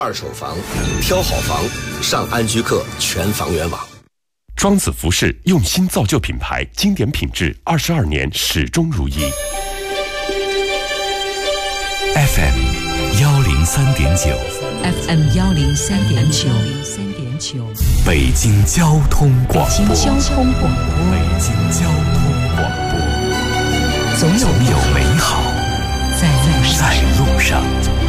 二手房，挑好房，上安居客全房源网。 庄子服饰用心造就品牌，经典品质22年始终如一。 FM 103.9 FM 103.9 北京交通广播。 北京交通广播。 北京交通广播。总有美好在路上。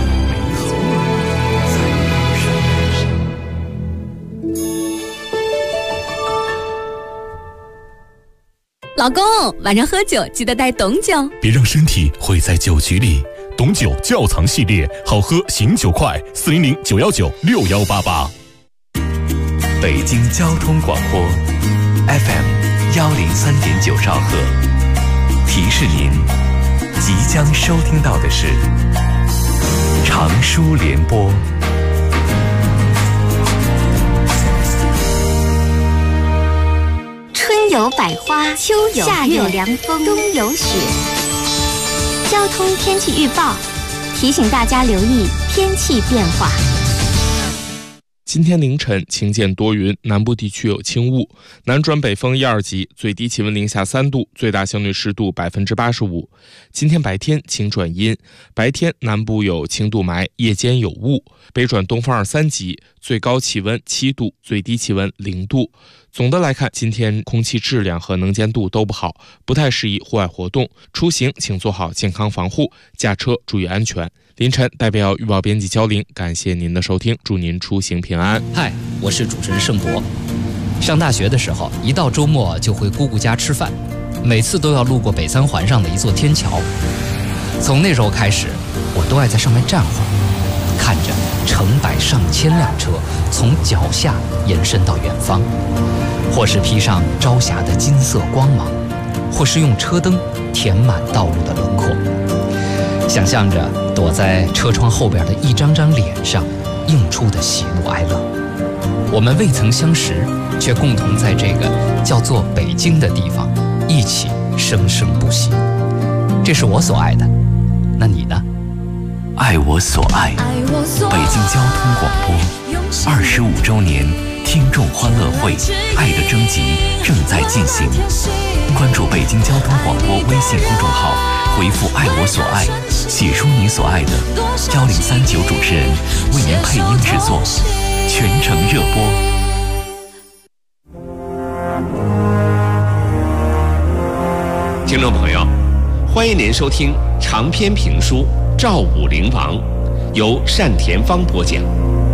老公，晚上喝酒记得带董酒， 别让身体毁在酒局里。董酒窖藏系列，好喝醒酒快，400-919-6188。北京交通广播 FM 103.9兆赫，提示您即将收听到的是长舒联播。 春有百花，秋有夏有凉风，冬有雪。交通天气预报提醒大家留意天气变化。 今天凌晨晴间多云，南部地区有轻雾，南转北风1、2级，最低气温零下3度，最大相对湿度85%。今天白天晴转阴，白天南部有轻度霾，夜间有雾，北转东风2、3级，最高气温7度，最低气温0度。总的来看，今天空气质量和能见度都不好，不太适宜户外活动，出行请做好健康防护，驾车注意安全。凌晨代表预报编辑焦玲，感谢您的收听，祝您出行平安。 嗨，我是主持人盛博。上大学的时候，一到周末就回姑姑家吃饭，每次都要路过北三环上的一座天桥。从那时候开始，我都爱在上面站会儿，看着成百上千辆车从脚下延伸到远方，或是披上朝霞的金色光芒，或是用车灯填满道路的轮廓，想象着躲在车窗后边的一张张脸上映出的喜怒哀乐。我们未曾相识，却共同在这个叫做北京的地方一起生生不息。这是我所爱的，那你呢？ 爱我所爱，北京交通广播25周年听众欢乐会爱的征集正在进行，关注北京交通广播微信公众号，回复爱我所爱，写出你所爱的，1039主持人为您配音制作，全程热播。 听众朋友，欢迎您收听长篇评书《赵武灵王》，由单田芳播讲。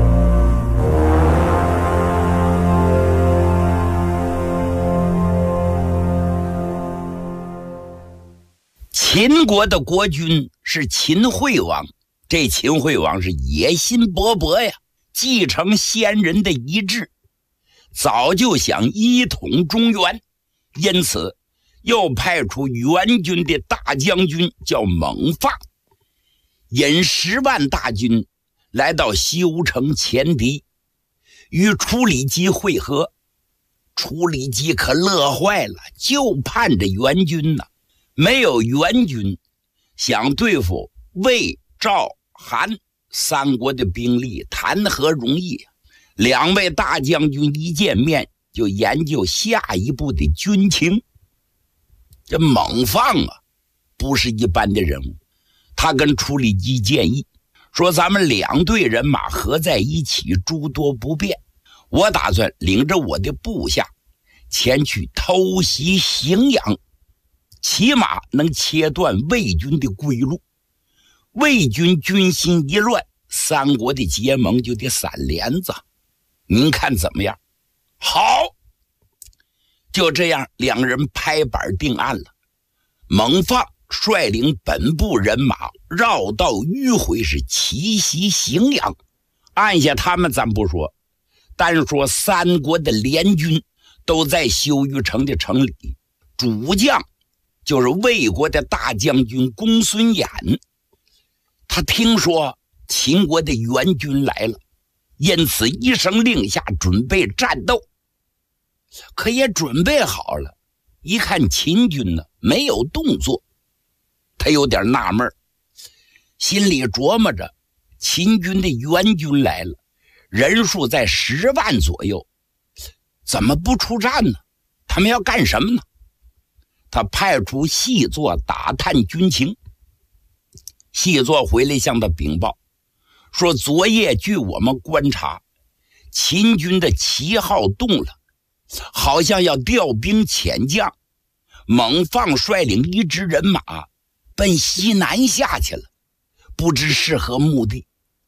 秦国的国君是秦惠王，这秦惠王是野心勃勃呀，继承先人的遗志，早就想一统中原，因此又派出援军的大将军叫蒙放，引10万大军来到西吴城前敌，与楚里基会合。楚里基可乐坏了，就盼着援军呢。没有援军，想对付魏、赵、韩3国的兵力谈何容易啊。2位大将军一见面就研究下一步的军情。这蒙放啊，不是一般的人物，他跟楚里基建议说，咱们2队人马合在一起，诸多不便，我打算领着我的部下前去偷袭荥阳，起码能切断魏军的归路。魏军军心一乱，3国的结盟就得散帘子，您看怎么样？好，就这样2人拍板定案了。蒙放率领本部人马绕道迂回，是奇袭荥阳。按下他们咱不说，单说3国的联军都在修虞城的城里，主将就是魏国的大将军公孙衍。他听说秦国的援军来了，因此一声令下，准备战斗。可也准备好了，一看秦军呢没有动作，他有点纳闷，心里琢磨着， 秦军的援军来了，人数在10万左右，怎么不出战呢？他们要干什么呢？他派出细作打探军情。细作回来向他禀报说，昨夜据我们观察，秦军的旗号动了，好像要调兵遣将，猛放率领一支人马奔西南下去了，不知是何目的。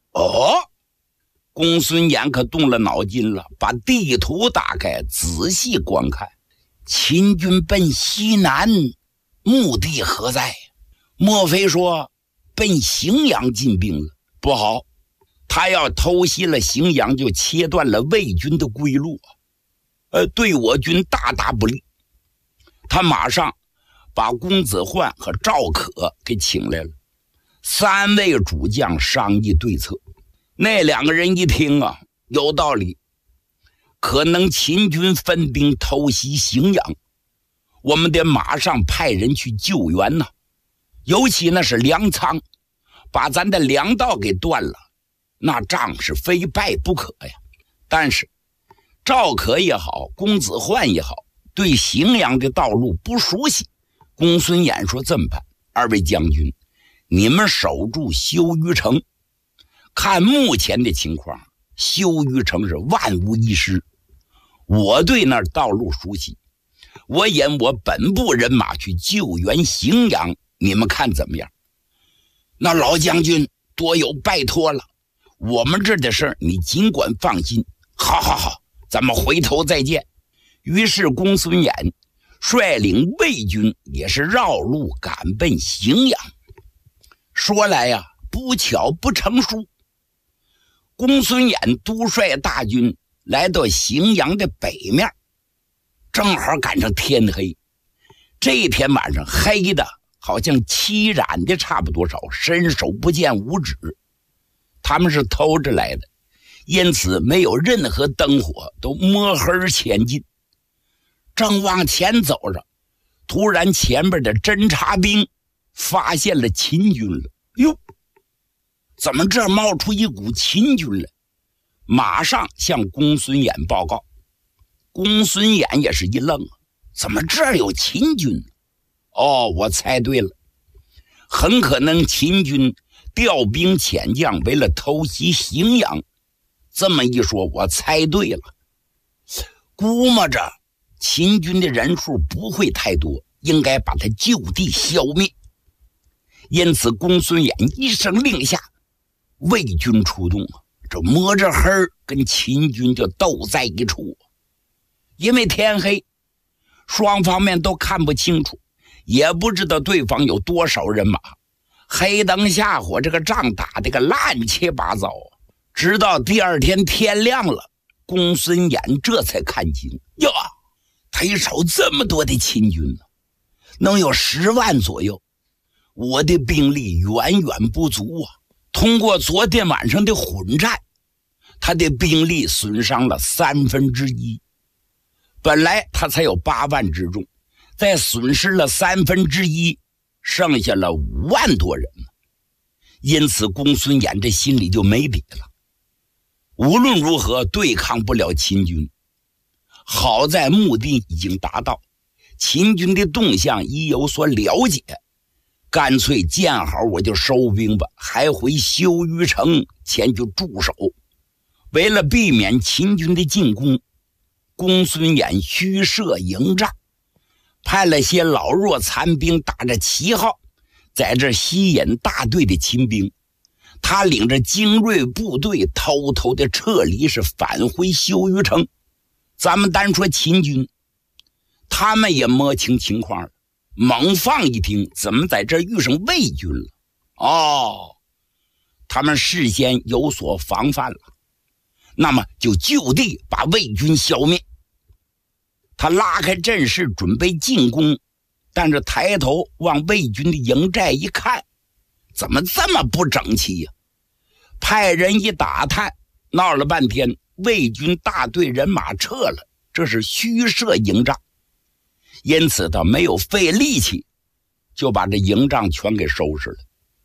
公孙衍可动了脑筋了，把地图打开仔细观看。秦军奔西南，目的何在？莫非说奔荥阳进兵了？不好，他要偷袭了荥阳，就切断了魏军的归路，对我军大大不利。他马上把公子焕和赵可给请来了，3位主将商议对策。那2个人一听有道理，可能秦军分兵偷袭荥阳，我们得马上派人去救援呐。尤其那是粮仓，把咱的粮道给断了，那仗是非败不可呀。但是赵可也好，公子焕也好，对荥阳的道路不熟悉。公孙衍说，这么办，2位将军，你们守住修鱼城，看目前的情况，修鱼城是万无一失。我对那道路熟悉，我引我本部人马去救援荥阳，你们看怎么样？那老将军多有拜托了，我们这的事儿你尽管放心。好，咱们回头再见。于是公孙衍率领魏军也是绕路赶奔荥阳。说来呀，不巧不成书，公孙衍督率大军来到荥阳的北面，正好赶上天黑。这天晚上黑的好像漆染的差不多少，伸手不见五指。他们是偷着来的，因此没有任何灯火，都摸黑前进。正往前走着，突然前面的侦察兵发现了秦军了。哟，怎么这冒出一股秦军来？马上向公孙衍报告。公孙衍也是一愣，怎么这儿有秦军？我猜对了，很可能秦军调兵遣将，为了偷袭荥阳。这么一说，我猜对了，估摸着秦军的人数不会太多，应该把他就地消灭。因此公孙衍一声令下，魏军出动，这摸着黑跟秦军就斗在一处。因为天黑，双方面都看不清楚，也不知道对方有多少人马，黑灯瞎火，这个仗打得个乱七八糟。直到第2天天亮了，公孙衍这才看清，哟，他一瞅这么多的秦军呢，能有10万左右，我的兵力远远不足啊。通过昨天晚上的混战，他的兵力损伤了1/3。本来他才有8万之众，再损失了1/3，剩下了5万多人。因此公孙衍这心里就没底了，无论如何对抗不了秦军。好在目的已经达到，秦军的动向已有所了解，干脆见好我就收兵吧，还回修鱼城前去驻守。为了避免秦军的进攻，公孙衍虚设营帐，派了些老弱残兵打着旗号，在这吸引大队的秦兵。他领着精锐部队偷偷的撤离，是返回修鱼城。咱们单说秦军，他们也摸清情况了，猛放一听，怎么在这遇上魏军了？他们事先有所防范了，那么就就地把魏军消灭。他拉开阵势准备进攻，但是抬头往魏军的营寨一看，怎么这么不整齐呀？派人一打探，闹了半天，魏军大队人马撤了，这是虚设营帐。因此他没有费力气，就把这营帐全给收拾了。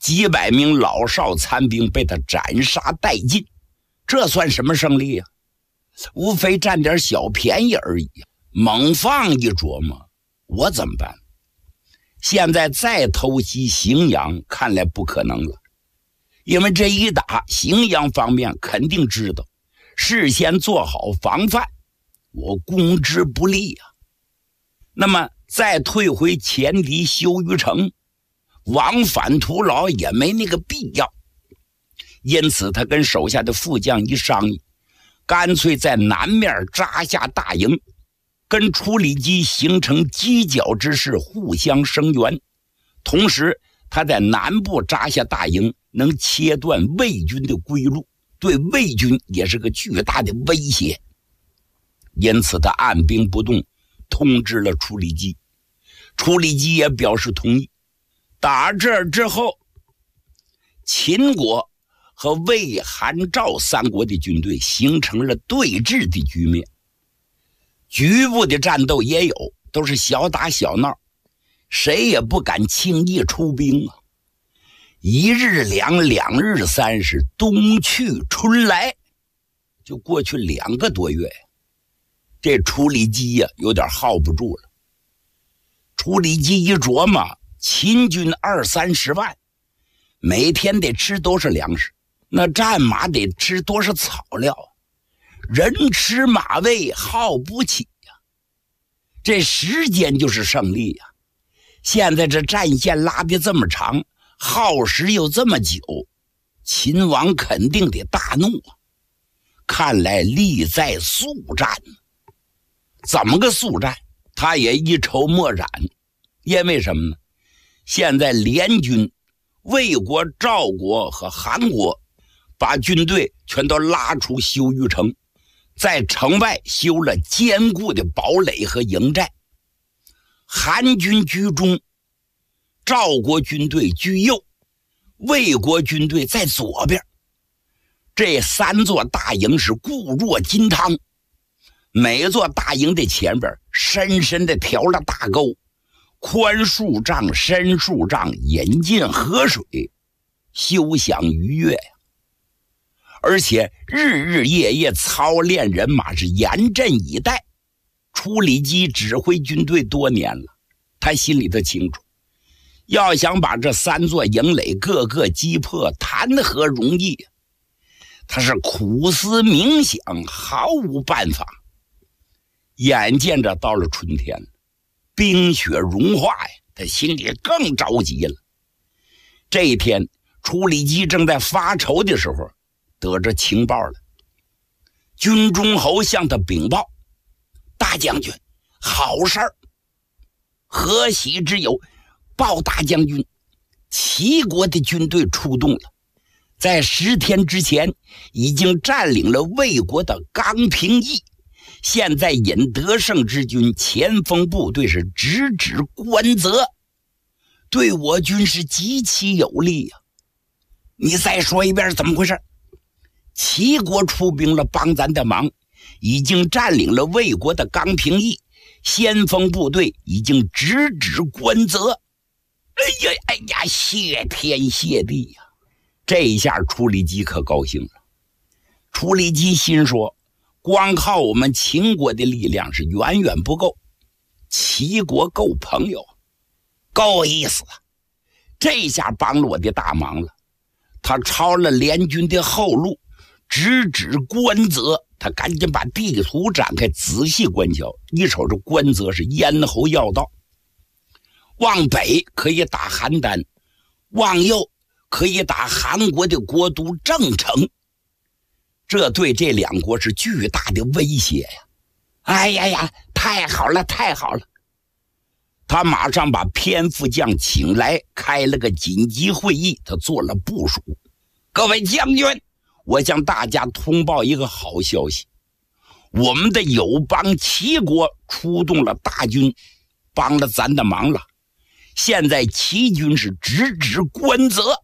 几百名老少残兵被他斩杀殆尽，这算什么胜利啊？无非占点小便宜而已。猛放一琢磨，我怎么办？现在再偷袭荥阳，看来不可能了，因为这一打，荥阳方面肯定知道，事先做好防范，我攻之不利啊。那么再退回前敌休于城，往返徒劳也没那个必要。因此他跟手下的副将一商议，干脆在南面扎下大营，跟处理机形成犄角之势，互相声援。同时他在南部扎下大营，能切断魏军的归路，对魏军也是个巨大的威胁。因此他按兵不动，通知了处理机，处理机也表示同意。打这儿之后，秦国和魏、韩、赵三国的军队形成了对峙的局面。局部的战斗也有，都是小打小闹，谁也不敢轻易出兵啊。一日两，两日三，是冬去春来，就过去2个多月呀。这处理机呀，有点耗不住了。处理机一琢磨，秦军20-30万，每天得吃多少粮食？那战马得吃多少草料？人吃马喂，耗不起呀。这时间就是胜利呀。现在这战线拉得这么长，耗时又这么久，秦王肯定得大怒啊。看来利在速战。怎么个速战？他也一筹莫展。因为什么呢？现在联军魏国、赵国和韩国把军队全都拉出休于城，在城外修了坚固的堡垒和营寨。韩军居中，赵国军队居右，魏国军队在左边。这3座大营是固若金汤，每座大营的前边深深地挑了大沟，宽数丈，深数丈，引进河水，休享愉悦呀。而且日日夜夜操练人马，是严阵以待。处理机指挥军队多年了，他心里头清楚，要想把这3座营垒个个击破，谈何容易呀？他是苦思冥想，毫无办法。眼见着到了春天，冰雪融化呀，他心里更着急了。这一天，处理机正在发愁的时候，得着情报了。军中侯向他禀报：大将军，好事儿！何喜之有？报大将军，齐国的军队出动了，在10天之前已经占领了魏国的刚平邑，现在引得胜之军前锋部队是直指关泽，对我军是极其有利呀。你再说一遍怎么回事？齐国出兵了，帮咱的忙，已经占领了魏国的刚平邑，先锋部队已经直指关泽。哎呀，谢天谢地呀！这一下处理机可高兴了。处理机心说，光靠我们秦国的力量是远远不够，齐国够朋友，够意思了。这下帮了我的大忙了。他抄了联军的后路，直指关泽。他赶紧把地图展开，仔细观瞧，一瞅这关泽是咽喉要道，往北可以打邯郸，往右可以打韩国的国都郑城，这对这2国是巨大的威胁呀！哎呀，太好了，太好了！他马上把偏副将请来，开了个紧急会议，他做了部署。各位将军，我向大家通报一个好消息，我们的友邦齐国出动了大军，帮了咱的忙了。现在齐军是直指关泽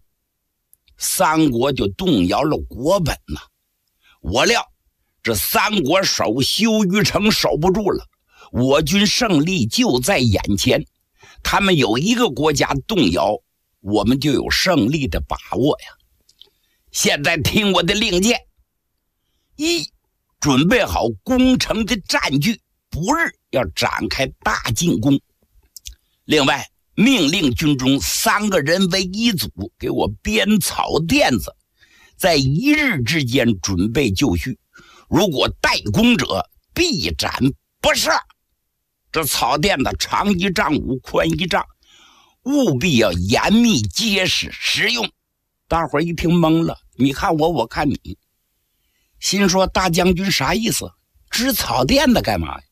，3国就动摇了国本了。我料这3国守休于城守不住了，我军胜利就在眼前。他们有一个国家动摇， 我们就有胜利的把握呀。现在听我的令箭：一，准备好攻城的战具，不日要展开大进攻。另外，命令军中3个人为一组，给我编草垫子，在1日之间准备就绪。如果待攻者，必斩不赦。这草垫子长1丈5，宽1丈，务必要严密结实实用。大伙儿一听懵了，你看我，我看你，心说大将军啥意思？织草垫子干嘛呀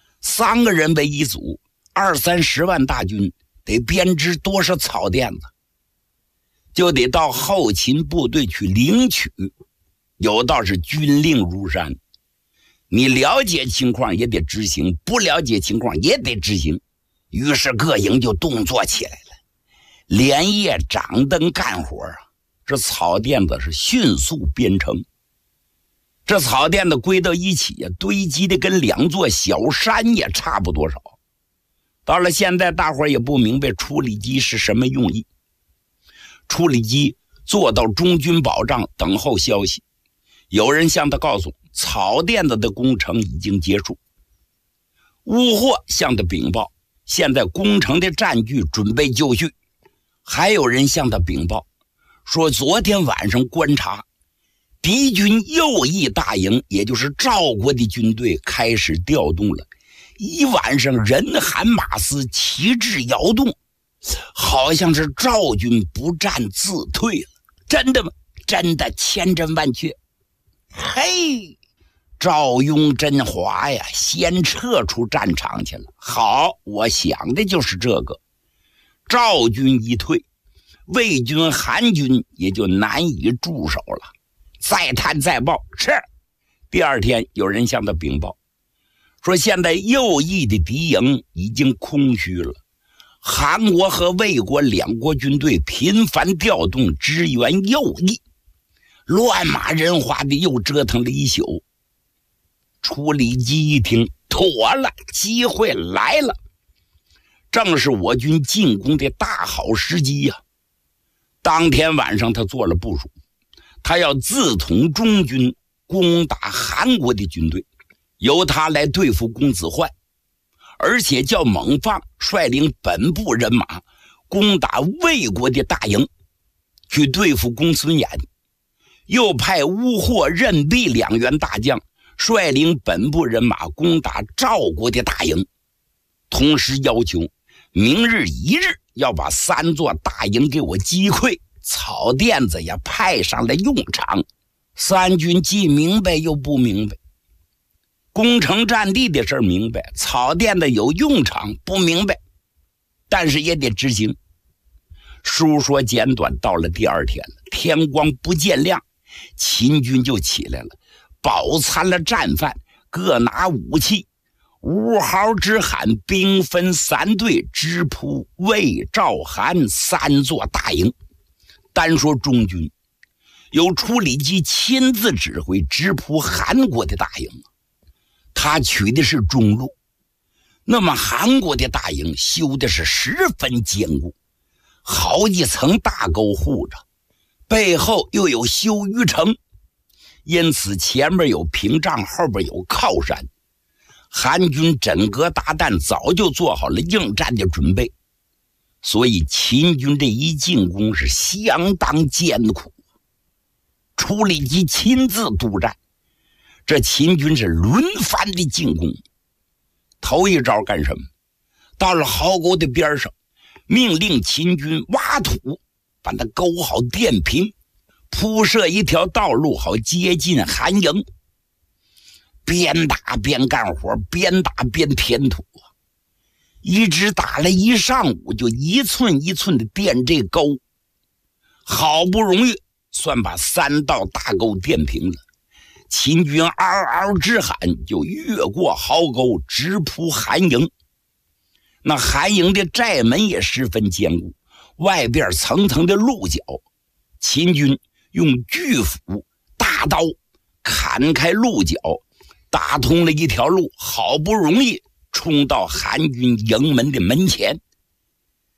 ？3个人为一组，20-30万大军，得编织多少草垫子？就得到后勤部队去领取。有道是军令如山，你了解情况也得执行，不了解情况也得执行。于是各营就动作起来了，连夜掌灯干活啊！这草垫子是迅速编成。这草垫子归到一起呀，堆积的跟2座小山也差不多少。到了现在，大伙也不明白处理机是什么用意。处理机坐到中军保障等候消息，有人向他告诉草垫子的工程已经结束。乌霍向他禀报，现在工程的战具准备就绪。还有人向他禀报说，昨天晚上观察敌军右翼大营，也就是赵国的军队开始调动了，一晚上人喊马嘶，旗帜摇动，好像是赵军不战自退了。真的吗？真的，千真万确。嘿，赵雍真华呀，先撤出战场去了。好，我想的就是这个。赵军一退，魏军、韩军也就难以驻守了。再探再报，是。第2天，有人向他禀报说，现在右翼的敌营已经空虚了。韩国和魏国2国军队频繁调动支援右翼，乱马人花的又折腾了一宿。处理机一听，妥了，机会来了，正是我军进攻的大好时机呀。当天晚上他做了部署，他要自统中军攻打韩国的军队，由他来对付公子焕，而且叫蒙放率领本部人马攻打魏国的大营，去对付公孙衍，又派乌霍、任弼2员大将率领本部人马攻打赵国的大营，同时要求明日1日要把3座大营给我击溃，草垫子也派上了用场。3军既明白又不明白，攻城占地的事明白，草垫子有用场不明白，但是也得执行。书说简短，到了第2天了，天光不见亮，秦军就起来了，饱餐了战饭，各拿武器，乌号之喊，兵分3队，直扑魏、赵、韩3座大营。单说中军，由处理机亲自指挥直扑韩国的大营，他取的是中路。那么韩国的大营修的是十分坚固，好几层大沟护着，背后又有修鱼城，因此前面有屏障，后边有靠山。韩军枕戈搭弹，早就做好了应战的准备，所以秦军这一进攻是相当艰苦。处理机亲自督战，这秦军是轮番的进攻。头一招干什么？到了壕沟的边上，命令秦军挖土，把它沟好垫平，铺设一条道路，好接近韩营。边打边干活，边打边填土，一直打了一上午，就一寸一寸的垫这沟，好不容易算把3道大沟垫平了。秦军嗷嗷之喊，就越过壕沟，直扑韩营。那韩营的寨门也十分坚固，外边层层的鹿角，秦军用巨斧、大刀砍开鹿角，打通了一条路，好不容易冲到韩军营门的门前。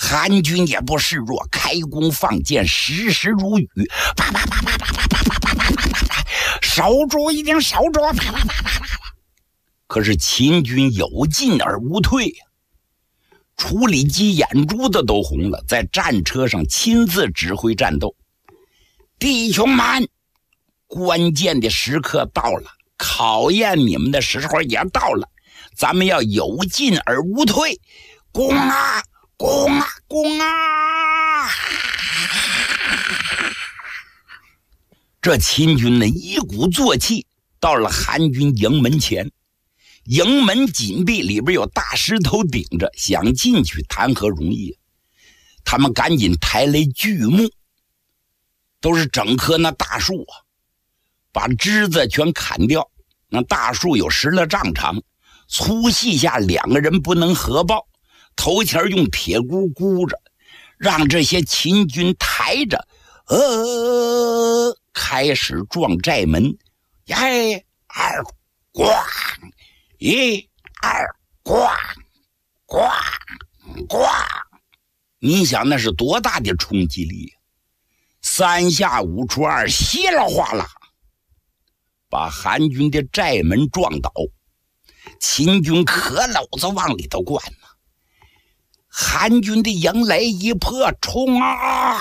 韩军也不示弱，开弓放箭，时时如雨，啪啪啪啪啪啪啪啪啪啪啪啪，守住一定守住，啪啪啪啪啪啪。可是秦军有进而无退呀。处理机眼珠子都红了，在战车上亲自指挥战斗。弟兄们，关键的时刻到了，考验你们的时候也到了，咱们要有进而无退，攻啊攻啊攻啊！这秦军呢一鼓作气到了韩军营门前，营门紧闭，里边有大石头顶着，想进去谈何容易。他们赶紧抬来巨木，都是整棵那大树啊，把枝子全砍掉。那大树有10丈长，粗细下2个人不能合抱，头前用铁箍箍着，让这些秦军抬着，开始撞寨门。1、2，咣！1、2，咣咣咣！你想那是多大的冲击力？3下5除2，稀里哗啦，把韩军的寨门撞倒。秦军可篓子往里头灌呢。韩军的营垒一破，冲啊！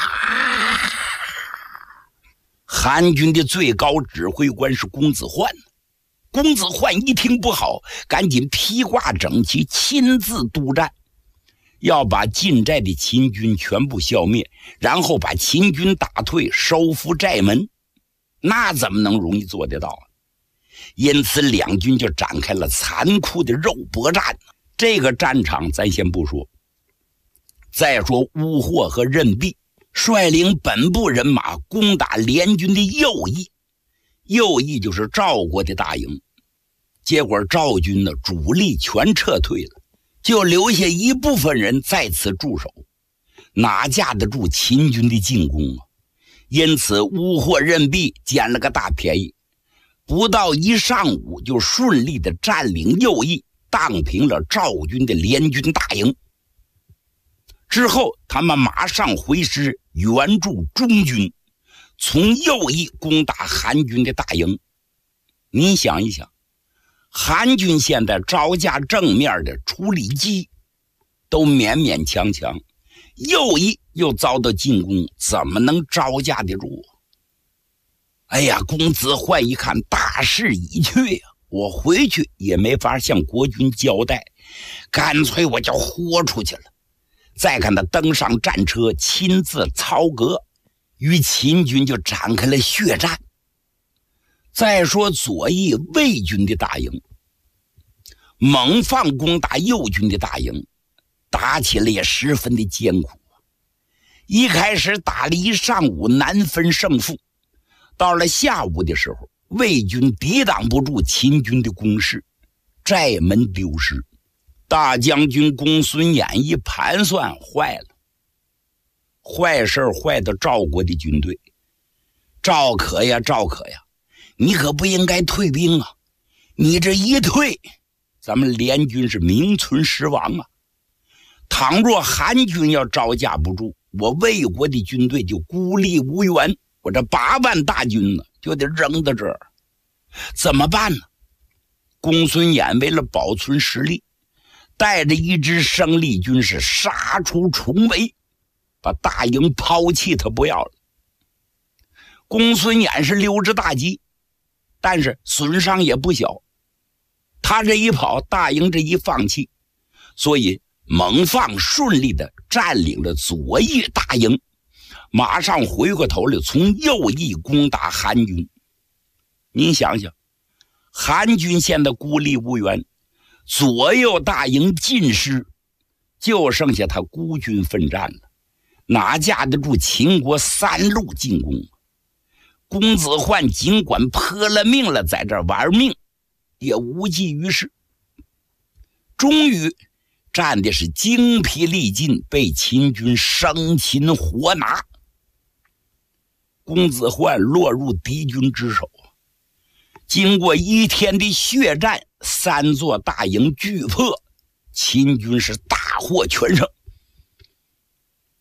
韩军的最高指挥官是公子焕。公子焕一听不好，赶紧披挂整齐，亲自督战，要把进寨的秦军全部消灭，然后把秦军打退，收复寨门。那怎么能容易做得到啊？因此两军就展开了残酷的肉搏战。这个战场咱先不说，再说乌霍和任弼率领本部人马攻打联军的右翼，右翼就是赵国的大营。结果赵军呢主力全撤退了，就留下一部分人在此驻守，哪架得住秦军的进攻啊？因此乌霍任弼捡了个大便宜，不到一上午就顺利的占领右翼，荡平了赵军的联军大营。之后他们马上回师援助中军，从右翼攻打韩军的大营。你想一想，韩军现在招架正面的处理机都勉勉强强，右翼又遭到进攻，怎么能招架得住？哎呀，公子焕一看大势已去呀，我回去也没法向国军交代，干脆我就豁出去了。再看他登上战车，亲自操戈，与秦军就展开了血战。再说左翼魏军的大营，猛放攻打右军的大营，打起来也十分的艰苦。一开始打了一上午，难分胜负。到了下午的时候，魏军抵挡不住秦军的攻势，寨门丢失。大将军公孙衍一盘算，坏了，坏事坏到赵国的军队。赵可呀，你可不应该退兵啊！你这一退，咱们联军是名存实亡啊！倘若韩军要招架不住，我魏国的军队就孤立无援，我这8万大军呢就得扔到这儿，怎么办呢？公孙衍为了保存实力，带着一支生力军是杀出重围，把大营抛弃，他不要了。公孙衍是溜之大吉，但是损伤也不小。他这一跑，大营这一放弃，所以猛放顺利的占领了左翼大营，马上回过头来从右翼攻打韩军。您想想，韩军现在孤立无援，左右大营尽失，就剩下他孤军奋战了，哪架得住秦国3路进攻？公子焕尽管泼了命了，在这玩命也无济于事。终于战的是精疲力尽，被秦军生擒活拿。公子焕落入敌军之手，经过1天的血战，3座大营俱破，秦军是大获全胜。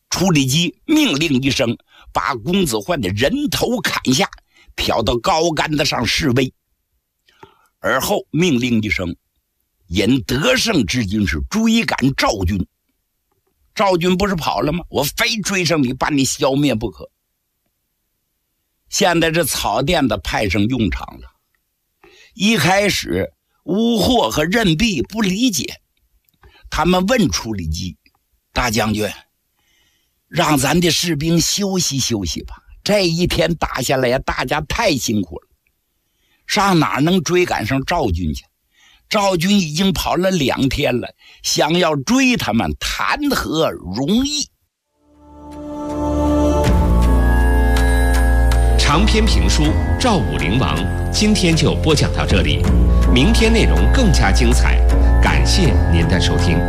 处理机命令一声，把公子焕的人头砍下，挑到高杆子上示威。而后命令一声，引得胜之军是追赶赵军。赵军不是跑了吗？我非追上你，把你消灭不可。现在这草甸子派上用场了。一开始乌霍和任弼不理解，他们问处理机：大将军，让咱的士兵休息休息吧，这一天打下来呀，大家太辛苦了，上哪能追赶上赵军去？赵军已经跑了2天了，想要追他们谈何容易？ 长篇评书《赵武灵王》今天就播讲到这里，明天内容更加精彩，感谢您的收听。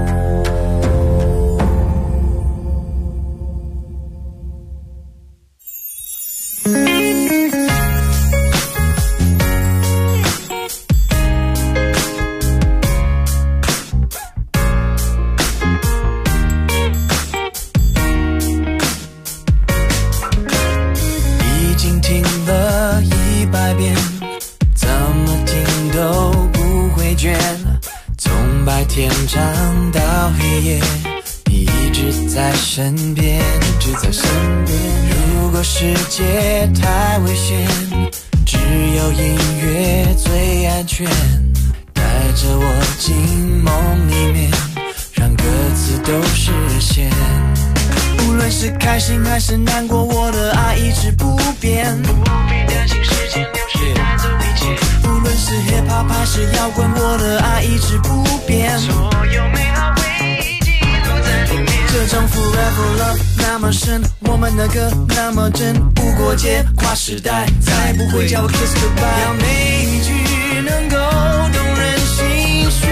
天长到黑夜，你一直在身边，一直在身边。如果世界太危险，只有音乐最安全。带着我进梦里面，让各自都实现。无论是开心还是难过，我的爱一直不变。不必担心时间流逝带走一切。无论是 hip hop 还是摇滚，我的爱一直不变。所有美好回忆记录在里面。这种 forever love 那么深，我们的歌那么真，无国界跨时代，再也不会叫我 kiss goodbye。要每一句能够动人心弦。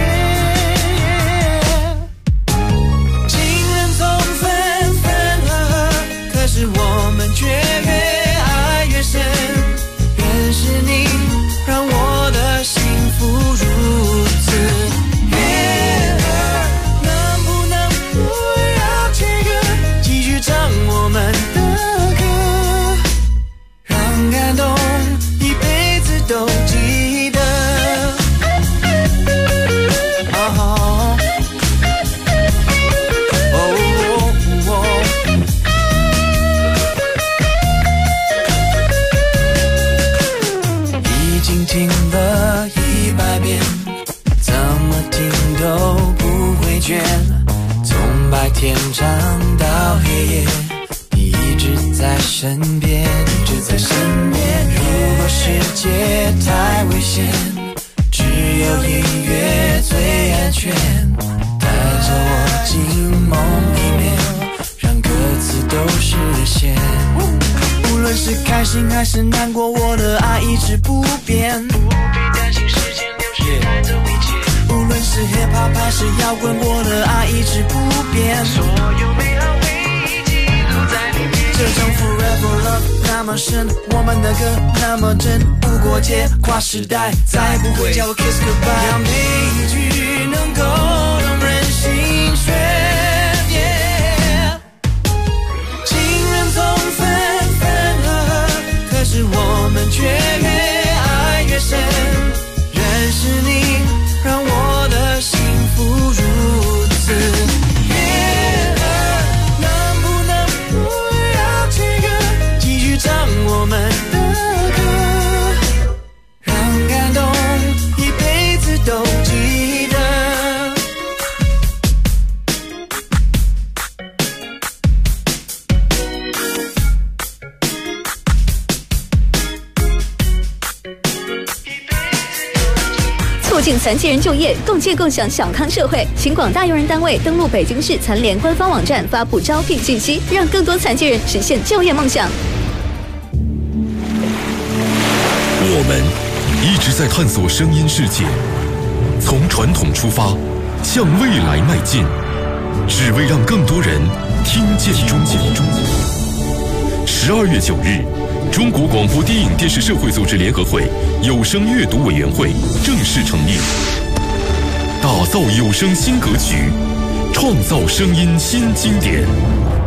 情人总分分合合，可是我们却越爱越深。认识你，让我的幸福如此悦耳。能不能不要切割，继续唱我们的歌，让感动一辈子都记得。已经听了100遍，怎么听都不会倦。从白天长到黑夜，你一直在身边，一直在身边。如果世界太危险，只有音乐最安全。带着我进梦里面，让各自都实现。无论是开心还是难过，我的爱一直不变。不必担心时间流逝带走一切。无论是 hip hop 还是摇滚，我的爱一直不变。所有美好回忆记录在里面。这种 forever love 那么深，我们的歌那么真，无国界跨时代，再不会叫我 kiss goodbye。让每一句能够动人心弦。情人总分分合合，可是我们却越爱越深。认识你，让我的幸福如此悦耳。能不能不要切割，继续唱我们的歌，让感动一辈子都记得。 促进残疾人就业，共建共享小康社会。请广大用人单位登录北京市残联官方网站发布招聘信息，让更多残疾人实现就业梦想。 我们一直在探索声音世界，从传统出发，向未来迈进，只为让更多人听见中国。12月9日，中国广播电影电视社会组织联合会有声阅读委员会正式成立，打造有声新格局，创造声音新经典。